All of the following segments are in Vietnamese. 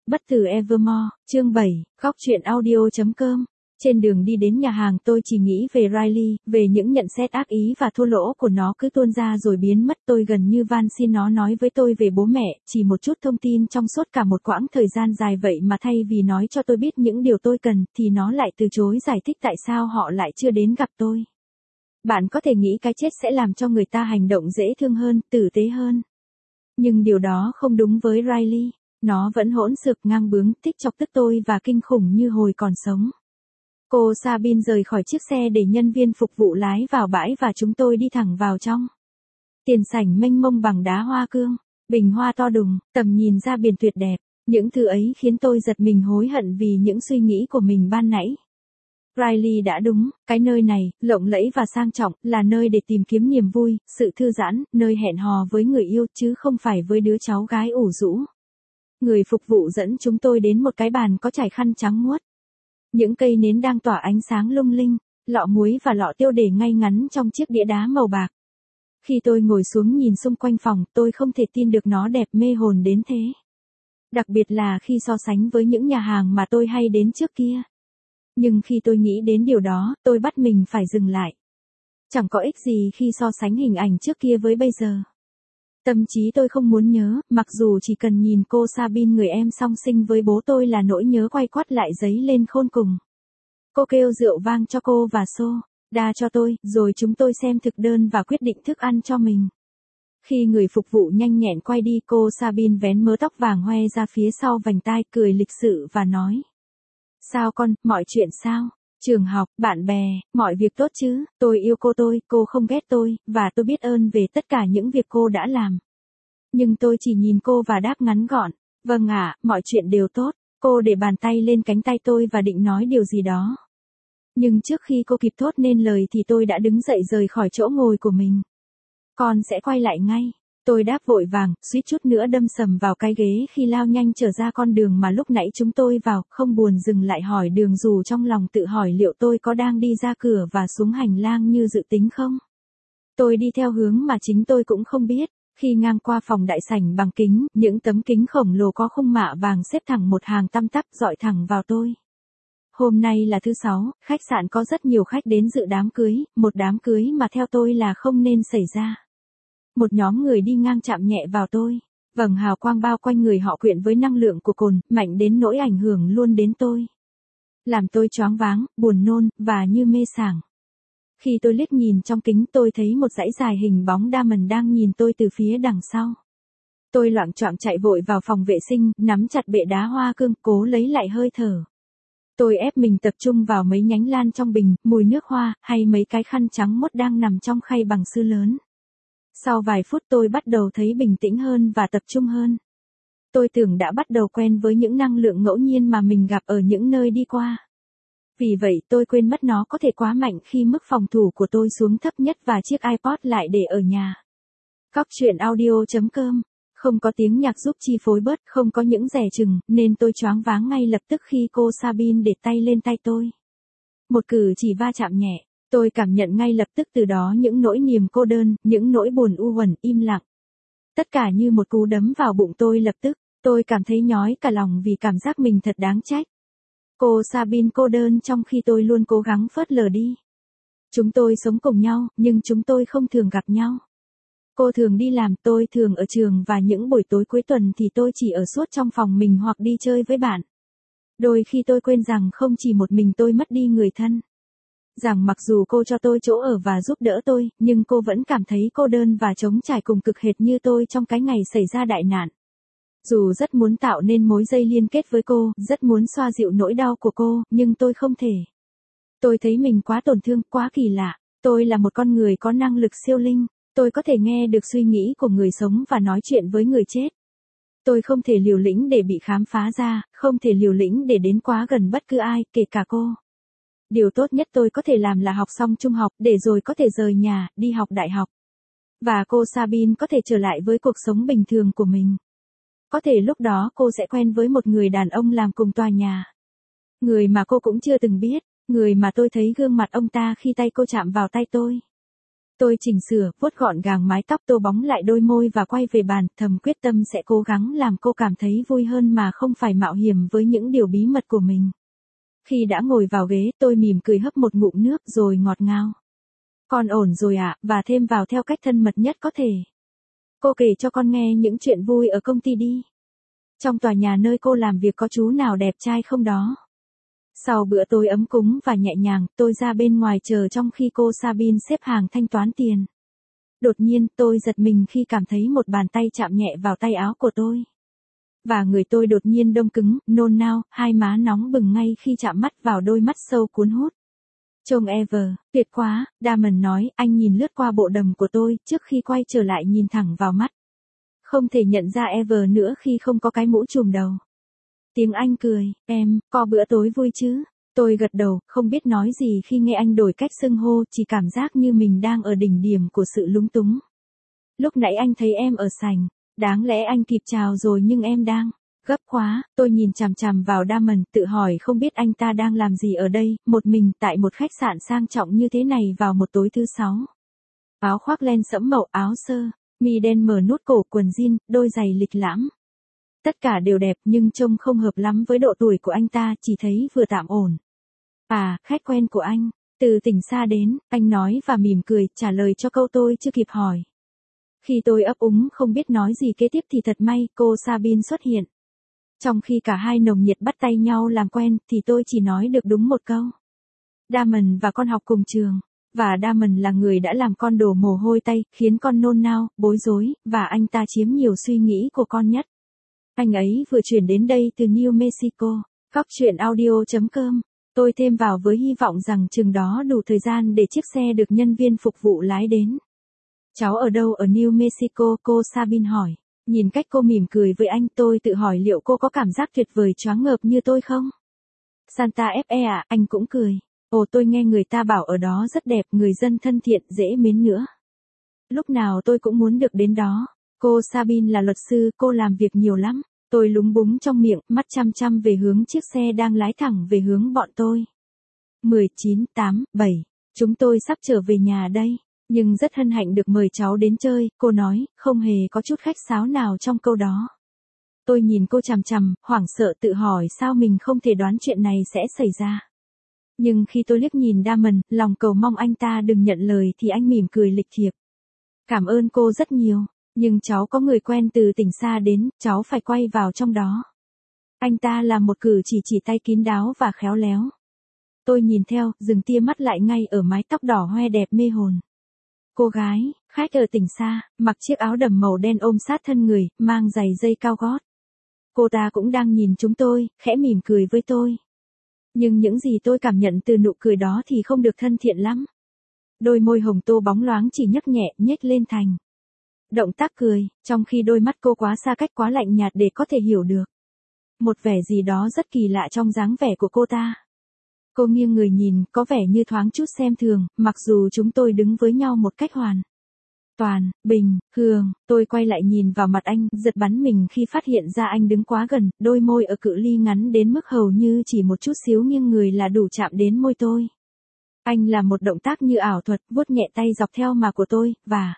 Bất tử Evermore, chương 7, góc truyện audio.com. Trên đường đi đến nhà hàng tôi chỉ nghĩ về Riley, về những nhận xét ác ý và thua lỗ của nó cứ tuôn ra rồi biến mất. Tôi gần như van xin nó nói với tôi về bố mẹ, chỉ một chút thông tin trong suốt cả một quãng thời gian dài vậy mà thay vì nói cho tôi biết những điều tôi cần, thì nó lại từ chối giải thích tại sao họ lại chưa đến gặp tôi. Bạn có thể nghĩ cái chết sẽ làm cho người ta hành động dễ thương hơn, tử tế hơn. Nhưng điều đó không đúng với Riley. Nó vẫn hỗn xược ngang bướng, thích chọc tức tôi và kinh khủng như hồi còn sống. Cô Sabine rời khỏi chiếc xe để nhân viên phục vụ lái vào bãi và chúng tôi đi thẳng vào trong. Tiền sảnh mênh mông bằng đá hoa cương, bình hoa to đùng, tầm nhìn ra biển tuyệt đẹp. Những thứ ấy khiến tôi giật mình hối hận vì những suy nghĩ của mình ban nãy. Riley đã đúng, cái nơi này, lộng lẫy và sang trọng, là nơi để tìm kiếm niềm vui, sự thư giãn, nơi hẹn hò với người yêu chứ không phải với đứa cháu gái ủ rũ. Người phục vụ dẫn chúng tôi đến một cái bàn có trải khăn trắng muốt. Những cây nến đang tỏa ánh sáng lung linh, lọ muối và lọ tiêu để ngay ngắn trong chiếc đĩa đá màu bạc. Khi tôi ngồi xuống nhìn xung quanh phòng, tôi không thể tin được nó đẹp mê hồn đến thế. Đặc biệt là khi so sánh với những nhà hàng mà tôi hay đến trước kia. Nhưng khi tôi nghĩ đến điều đó, tôi bắt mình phải dừng lại. Chẳng có ích gì khi so sánh hình ảnh trước kia với bây giờ. Tâm trí tôi không muốn nhớ, mặc dù chỉ cần nhìn cô Sabine người em song sinh với bố tôi là nỗi nhớ quay quắt lại dấy lên khôn cùng. Cô kêu rượu vang cho cô và soda cho tôi, rồi chúng tôi xem thực đơn và quyết định thức ăn cho mình. Khi người phục vụ nhanh nhẹn quay đi, cô Sabine vén mớ tóc vàng hoe ra phía sau vành tai, cười lịch sự và nói. Sao con, mọi chuyện sao? Trường học, bạn bè, mọi việc tốt chứ, tôi yêu cô không ghét tôi, và tôi biết ơn về tất cả những việc cô đã làm. Nhưng tôi chỉ nhìn cô và đáp ngắn gọn, vâng ạ, mọi chuyện đều tốt. Cô để bàn tay lên cánh tay tôi và định nói điều gì đó. Nhưng trước khi cô kịp thốt nên lời thì tôi đã đứng dậy rời khỏi chỗ ngồi của mình. Con sẽ quay lại ngay. Tôi đáp vội vàng, suýt chút nữa đâm sầm vào cái ghế khi lao nhanh trở ra con đường mà lúc nãy chúng tôi vào, không buồn dừng lại hỏi đường dù trong lòng tự hỏi liệu tôi có đang đi ra cửa và xuống hành lang như dự tính không. Tôi đi theo hướng mà chính tôi cũng không biết. Khi ngang qua phòng đại sảnh bằng kính, những tấm kính khổng lồ có khung mạ vàng xếp thẳng một hàng tăm tắp dọi thẳng vào tôi. Hôm nay là thứ Sáu, khách sạn có rất nhiều khách đến dự đám cưới, một đám cưới mà theo tôi là không nên xảy ra. Một nhóm người đi ngang chạm nhẹ vào tôi. Vầng hào quang bao quanh người họ quyện với năng lượng của cồn, mạnh đến nỗi ảnh hưởng luôn đến tôi. Làm tôi choáng váng, buồn nôn, và như mê sảng. Khi tôi liếc nhìn trong kính tôi thấy một dãy dài hình bóng Damon đang nhìn tôi từ phía đằng sau. Tôi loạng choạng chạy vội vào phòng vệ sinh, nắm chặt bệ đá hoa cương, cố lấy lại hơi thở. Tôi ép mình tập trung vào mấy nhánh lan trong bình, mùi nước hoa, hay mấy cái khăn trắng mốt đang nằm trong khay bằng sứ lớn. Sau vài phút tôi bắt đầu thấy bình tĩnh hơn và tập trung hơn. Tôi tưởng đã bắt đầu quen với những năng lượng ngẫu nhiên mà mình gặp ở những nơi đi qua. Vì vậy tôi quên mất nó có thể quá mạnh khi mức phòng thủ của tôi xuống thấp nhất và chiếc iPod lại để ở nhà. Góc truyện audio.com. Không có tiếng nhạc giúp chi phối bớt, không có những dè chừng, nên tôi choáng váng ngay lập tức khi cô Sabine để tay lên tay tôi. Một cử chỉ va chạm nhẹ. Tôi cảm nhận ngay lập tức từ đó những nỗi niềm cô đơn, những nỗi buồn u uẩn im lặng. Tất cả như một cú đấm vào bụng tôi lập tức, tôi cảm thấy nhói cả lòng vì cảm giác mình thật đáng trách. Cô Sabine cô đơn trong khi tôi luôn cố gắng phớt lờ đi. Chúng tôi sống cùng nhau, nhưng chúng tôi không thường gặp nhau. Cô thường đi làm, tôi thường ở trường và những buổi tối cuối tuần thì tôi chỉ ở suốt trong phòng mình hoặc đi chơi với bạn. Đôi khi tôi quên rằng không chỉ một mình tôi mất đi người thân. Rằng mặc dù cô cho tôi chỗ ở và giúp đỡ tôi, nhưng cô vẫn cảm thấy cô đơn và trống trải cùng cực hệt như tôi trong cái ngày xảy ra đại nạn. Dù rất muốn tạo nên mối dây liên kết với cô, rất muốn xoa dịu nỗi đau của cô, nhưng tôi không thể. Tôi thấy mình quá tổn thương, quá kỳ lạ. Tôi là một con người có năng lực siêu linh. Tôi có thể nghe được suy nghĩ của người sống và nói chuyện với người chết. Tôi không thể liều lĩnh để bị khám phá ra, không thể liều lĩnh để đến quá gần bất cứ ai, kể cả cô. Điều tốt nhất tôi có thể làm là học xong trung học, để rồi có thể rời nhà, đi học đại học. Và cô Sabine có thể trở lại với cuộc sống bình thường của mình. Có thể lúc đó cô sẽ quen với một người đàn ông làm cùng tòa nhà. Người mà cô cũng chưa từng biết, người mà tôi thấy gương mặt ông ta khi tay cô chạm vào tay tôi. Tôi chỉnh sửa, vuốt gọn gàng mái tóc tô bóng lại đôi môi và quay về bàn, thầm quyết tâm sẽ cố gắng làm cô cảm thấy vui hơn mà không phải mạo hiểm với những điều bí mật của mình. Khi đã ngồi vào ghế, tôi mỉm cười hấp một ngụm nước rồi ngọt ngào. Con ổn rồi ạ, và thêm vào theo cách thân mật nhất có thể. Cô kể cho con nghe những chuyện vui ở công ty đi. Trong tòa nhà nơi cô làm việc có chú nào đẹp trai không đó? Sau bữa tối ấm cúng và nhẹ nhàng, tôi ra bên ngoài chờ trong khi cô Sabine xếp hàng thanh toán tiền. Đột nhiên, tôi giật mình khi cảm thấy một bàn tay chạm nhẹ vào tay áo của tôi. Và người tôi đột nhiên đông cứng, nôn nao, hai má nóng bừng ngay khi chạm mắt vào đôi mắt sâu cuốn hút. Trông Ever, tuyệt quá, Damon nói, anh nhìn lướt qua bộ đầm của tôi, trước khi quay trở lại nhìn thẳng vào mắt. Không thể nhận ra Ever nữa khi không có cái mũ trùm đầu. Tiếng anh cười, em, có bữa tối vui chứ? Tôi gật đầu, không biết nói gì khi nghe anh đổi cách xưng hô, chỉ cảm giác như mình đang ở đỉnh điểm của sự lúng túng. Lúc nãy anh thấy em ở sảnh, đáng lẽ anh kịp chào rồi nhưng em đang gấp quá. Tôi nhìn chằm chằm vào Damon, tự hỏi không biết anh ta đang làm gì ở đây, một mình tại một khách sạn sang trọng như thế này vào một tối thứ sáu. Áo khoác len sẫm màu, áo sơ mi đen mở nút cổ, quần jean, đôi giày lịch lãm. Tất cả đều đẹp nhưng trông không hợp lắm với độ tuổi của anh ta, chỉ thấy vừa tạm ổn. À, khách quen của anh, từ tỉnh xa đến, anh nói và mỉm cười, trả lời cho câu tôi chưa kịp hỏi. Khi tôi ấp úng không biết nói gì kế tiếp thì thật may, cô Sabine xuất hiện. Trong khi cả hai nồng nhiệt bắt tay nhau làm quen, thì tôi chỉ nói được đúng một câu. Damon và con học cùng trường. Và Damon là người đã làm con đổ mồ hôi tay, khiến con nôn nao, bối rối, và anh ta chiếm nhiều suy nghĩ của con nhất. Anh ấy vừa chuyển đến đây từ New Mexico. Góc truyện audio.com. Tôi thêm vào với hy vọng rằng chừng đó đủ thời gian để chiếc xe được nhân viên phục vụ lái đến. Cháu ở đâu ở New Mexico? Cô Sabine hỏi. Nhìn cách cô mỉm cười với anh, tôi tự hỏi liệu cô có cảm giác tuyệt vời choáng ngợp như tôi không? Santa Fe à, anh cũng cười. Ồ, tôi nghe người ta bảo ở đó rất đẹp, người dân thân thiện, dễ mến nữa. Lúc nào tôi cũng muốn được đến đó. Cô Sabine là luật sư, cô làm việc nhiều lắm. Tôi lúng búng trong miệng, mắt chăm chăm về hướng chiếc xe đang lái thẳng về hướng bọn tôi. 19, 8, 7. Chúng tôi sắp trở về nhà đây. Nhưng rất hân hạnh được mời cháu đến chơi, cô nói, không hề có chút khách sáo nào trong câu đó. Tôi nhìn cô chằm chằm, hoảng sợ tự hỏi sao mình không thể đoán chuyện này sẽ xảy ra. Nhưng khi tôi liếc nhìn Damon, lòng cầu mong anh ta đừng nhận lời thì anh mỉm cười lịch thiệp. Cảm ơn cô rất nhiều, nhưng cháu có người quen từ tỉnh xa đến, cháu phải quay vào trong đó. Anh ta làm một cử chỉ tay kín đáo và khéo léo. Tôi nhìn theo, dừng tia mắt lại ngay ở mái tóc đỏ hoe đẹp mê hồn. Cô gái, khách ở tỉnh xa, mặc chiếc áo đầm màu đen ôm sát thân người, mang giày dây cao gót. Cô ta cũng đang nhìn chúng tôi, khẽ mỉm cười với tôi. Nhưng những gì tôi cảm nhận từ nụ cười đó thì không được thân thiện lắm. Đôi môi hồng tô bóng loáng chỉ nhấc nhẹ, nhếch lên thành động tác cười, trong khi đôi mắt cô quá xa cách, quá lạnh nhạt để có thể hiểu được. Một vẻ gì đó rất kỳ lạ trong dáng vẻ của cô ta. Cô nghiêng người nhìn, có vẻ như thoáng chút xem thường, mặc dù chúng tôi đứng với nhau một cách hoàn toàn bình thường. Tôi quay lại nhìn vào mặt anh, giật bắn mình khi phát hiện ra anh đứng quá gần, đôi môi ở cự ly ngắn đến mức hầu như chỉ một chút xíu nghiêng người là đủ chạm đến môi tôi. Anh làm một động tác như ảo thuật, vuốt nhẹ tay dọc theo má của tôi, và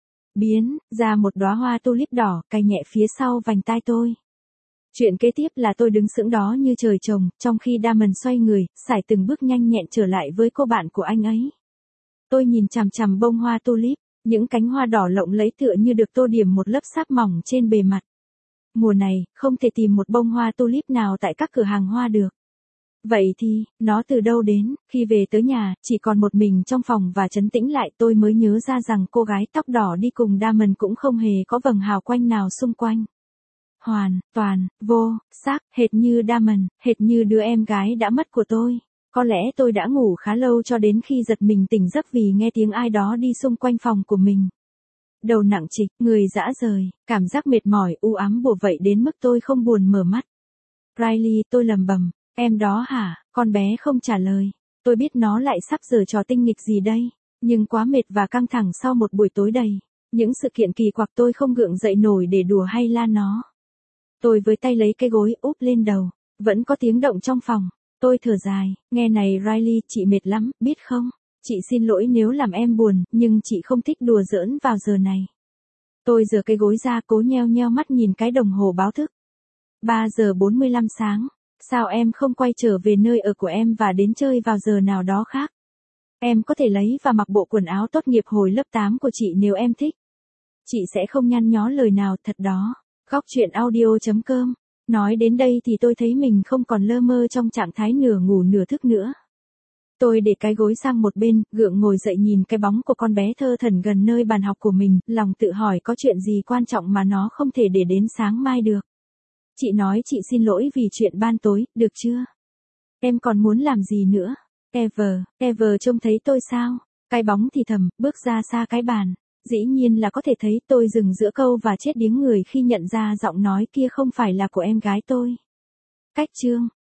biến ra một đóa hoa tulip đỏ, cài nhẹ phía sau vành tai tôi. Chuyện kế tiếp là tôi đứng sững đó như trời trồng, trong khi Damon xoay người, sải từng bước nhanh nhẹn trở lại với cô bạn của anh ấy. Tôi nhìn chằm chằm bông hoa tulip, những cánh hoa đỏ lộng lẫy tựa như được tô điểm một lớp sáp mỏng trên bề mặt. Mùa này, không thể tìm một bông hoa tulip nào tại các cửa hàng hoa được. Vậy thì, nó từ đâu đến? Khi về tới nhà, chỉ còn một mình trong phòng và trấn tĩnh lại, tôi mới nhớ ra rằng cô gái tóc đỏ đi cùng Damon cũng không hề có vầng hào quanh nào xung quanh. Hoàn toàn vô sắc, hệt như Damon, hệt như đứa em gái đã mất của tôi. Có lẽ tôi đã ngủ khá lâu cho đến khi giật mình tỉnh giấc vì nghe tiếng ai đó đi xung quanh phòng của mình. Đầu nặng trịch, người dã rời, cảm giác mệt mỏi u ám bủa vây đến mức tôi không buồn mở mắt. Riley, tôi lầm bầm, em đó hả? Con bé không trả lời. Tôi biết nó lại sắp giở trò tinh nghịch gì đây, nhưng quá mệt và căng thẳng sau một buổi tối đầy những sự kiện kỳ quặc, tôi không gượng dậy nổi để đùa hay la nó. Tôi với tay lấy cái gối úp lên đầu, vẫn có tiếng động trong phòng. Tôi thở dài, nghe này Riley, chị mệt lắm, biết không? Chị xin lỗi nếu làm em buồn, nhưng chị không thích đùa giỡn vào giờ này. Tôi giở cái gối ra cố nheo nheo mắt nhìn cái đồng hồ báo thức. 3 giờ 45 sáng. Sao em không quay trở về nơi ở của em và đến chơi vào giờ nào đó khác? Em có thể lấy và mặc bộ quần áo tốt nghiệp hồi lớp 8 của chị nếu em thích. Chị sẽ không nhăn nhó lời nào thật đó. Góc chuyện audio.com. Nói đến đây thì tôi thấy mình không còn lơ mơ trong trạng thái nửa ngủ nửa thức nữa. Tôi để cái gối sang một bên, gượng ngồi dậy nhìn cái bóng của con bé thơ thẩn gần nơi bàn học của mình, lòng tự hỏi có chuyện gì quan trọng mà nó không thể để đến sáng mai được. Chị nói chị xin lỗi vì chuyện ban tối, được chưa? Em còn muốn làm gì nữa? Ever trông thấy tôi sao? Cái bóng thì thầm, bước ra xa cái bàn. Dĩ nhiên là có thể thấy, tôi dừng giữa câu và chết điếng người khi nhận ra giọng nói kia không phải là của em gái tôi. Cách chương